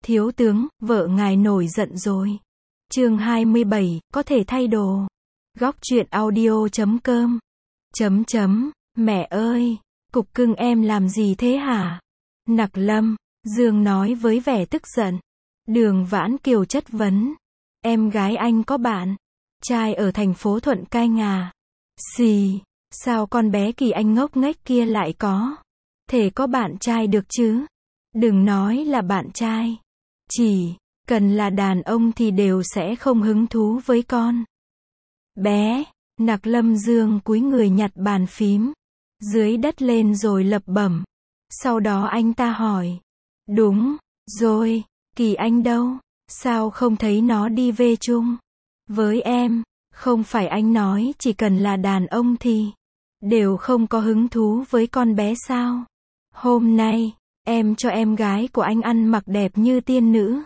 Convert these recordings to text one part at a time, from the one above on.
Thiếu tướng, vợ ngài nổi giận rồi. Chương 27, có thể thay đồ. Góc truyện audio.com. Mẹ ơi, cục cưng em làm gì thế hả? Nặc Lâm, Dương nói với vẻ tức giận. Đường Vãn Kiều chất vấn. Em gái anh có bạn trai ở thành phố Thuận Canh à? Xì, sao con bé Kỳ Anh ngốc nghếch kia lại có thể có bạn trai được chứ? Đừng nói là bạn trai, chỉ cần là đàn ông thì đều sẽ không hứng thú với con bé. Nặc Lâm Dương cúi người nhặt bàn phím dưới đất lên rồi lẩm bẩm. Sau đó anh ta hỏi. Đúng rồi, Kỳ Anh đâu? Sao không thấy nó đi về chung với em? Không phải anh nói chỉ cần là đàn ông thì đều không có hứng thú với con bé sao? Hôm nay, em cho em gái của anh ăn mặc đẹp như tiên nữ.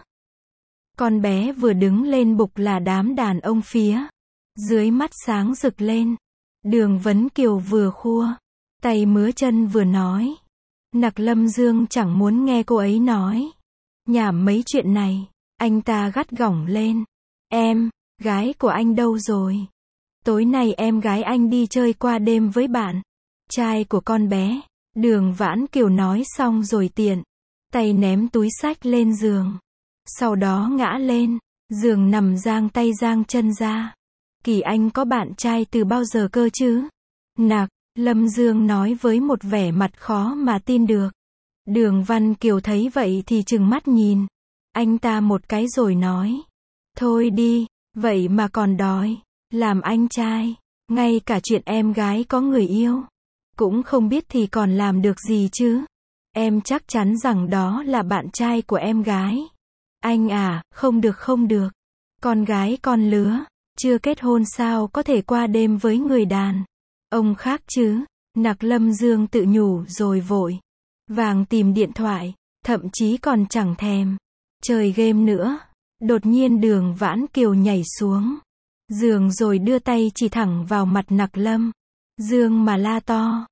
Con bé vừa đứng lên bục là đám đàn ông phía dưới mắt sáng rực lên. Đường Vấn Kiều vừa khua tay mứa chân vừa nói. Nặc Lâm Dương chẳng muốn nghe cô ấy nói nhảm mấy chuyện này. Anh ta gắt gỏng lên. Em gái của anh đâu rồi? Tối nay em gái anh đi chơi qua đêm với bạn trai của con bé. Đường Vãn Kiều nói xong rồi tiện tay ném túi xách lên giường. Sau đó ngã lên giường nằm giang tay giang chân ra. Kỳ Anh có bạn trai từ bao giờ cơ chứ? Nặc Lâm Dương nói với một vẻ mặt khó mà tin được. Đường Văn Kiều thấy vậy thì trừng mắt nhìn anh ta một cái rồi nói. Thôi đi, vậy mà còn đòi làm anh trai. Ngay cả chuyện em gái có người yêu cũng không biết thì còn làm được gì chứ? Em chắc chắn rằng đó là bạn trai của em gái. Anh à, không được không được. Con gái con lứa chưa kết hôn sao có thể qua đêm với người đàn ông khác chứ? Nặc Lâm Dương tự nhủ rồi vội vàng tìm điện thoại, thậm chí còn chẳng thèm chơi game nữa. Đột nhiên Đường Vãn Kiều nhảy xuống giường rồi đưa tay chỉ thẳng vào mặt Nặc Lâm Dương mà la to.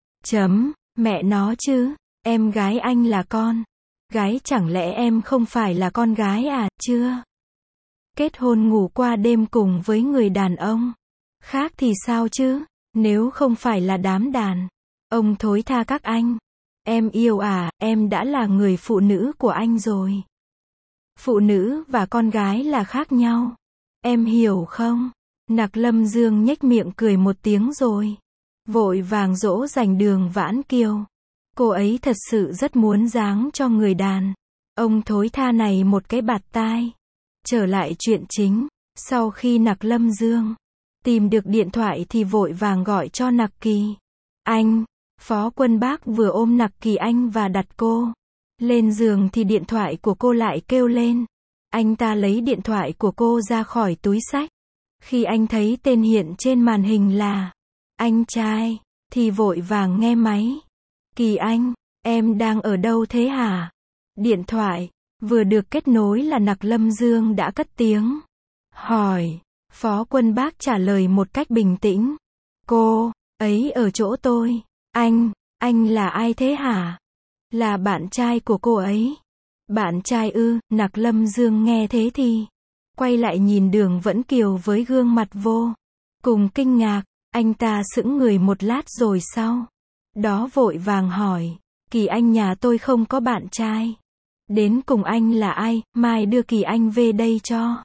Mẹ nó chứ, em gái anh là con gái, chẳng lẽ em không phải là con gái à? Chưa kết hôn ngủ qua đêm cùng với người đàn ông khác thì sao chứ? Nếu không phải là đám đàn ông thối tha các anh, em yêu à, em đã là người phụ nữ của anh rồi. Phụ nữ và con gái là khác nhau. Em hiểu không? Nặc Lâm Dương nhếch miệng cười một tiếng rồi vội vàng dỗ dành Đường Vãn Kiều. Cô ấy thật sự rất muốn giáng cho người đàn ông thối tha này một cái bạt tai. Trở lại chuyện chính, sau khi Nặc Lâm Dương tìm được điện thoại thì vội vàng gọi cho Nặc Kỳ Anh. Phó Quân Bác vừa ôm Nặc Kỳ Anh và đặt cô lên giường thì điện thoại của cô lại kêu lên. Anh ta lấy điện thoại của cô ra khỏi túi xách. Khi anh thấy tên hiện trên màn hình là anh trai thì vội vàng nghe máy. Kỳ Anh, em đang ở đâu thế hả? Điện thoại vừa được kết nối là Nặc Lâm Dương đã cất tiếng hỏi. Phó Quân Bác trả lời một cách bình tĩnh. Cô ấy ở chỗ tôi. Anh là ai thế hả? Là bạn trai của cô ấy. Bạn trai ư? Nặc Lâm Dương nghe thế thì quay lại nhìn Đường Vẫn Kiều với gương mặt vô cùng kinh ngạc. Anh ta sững người một lát rồi sau đó vội vàng hỏi. Kỳ Anh nhà tôi không có bạn trai. Đến cùng anh là ai? Mai đưa Kỳ Anh về đây cho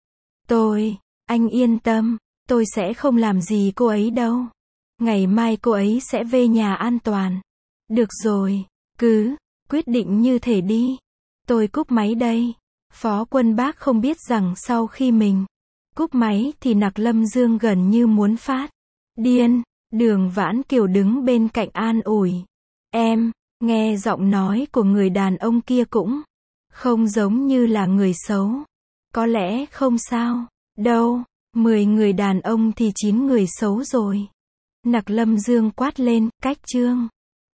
tôi. Anh yên tâm, tôi sẽ không làm gì cô ấy đâu. Ngày mai cô ấy sẽ về nhà an toàn. Được rồi, cứ quyết định như thế đi. Tôi cúp máy đây. Phó Quân Bác không biết rằng sau khi mình cúp máy thì Nặc Lâm Dương gần như muốn phát điên. Đường Vãn Kiều đứng bên cạnh an ủi. Em nghe giọng nói của người đàn ông kia cũng không giống như là người xấu. Có lẽ không sao đâu. 10 người đàn ông thì 9 người xấu rồi. Nặc Lâm Dương quát lên. Cách chương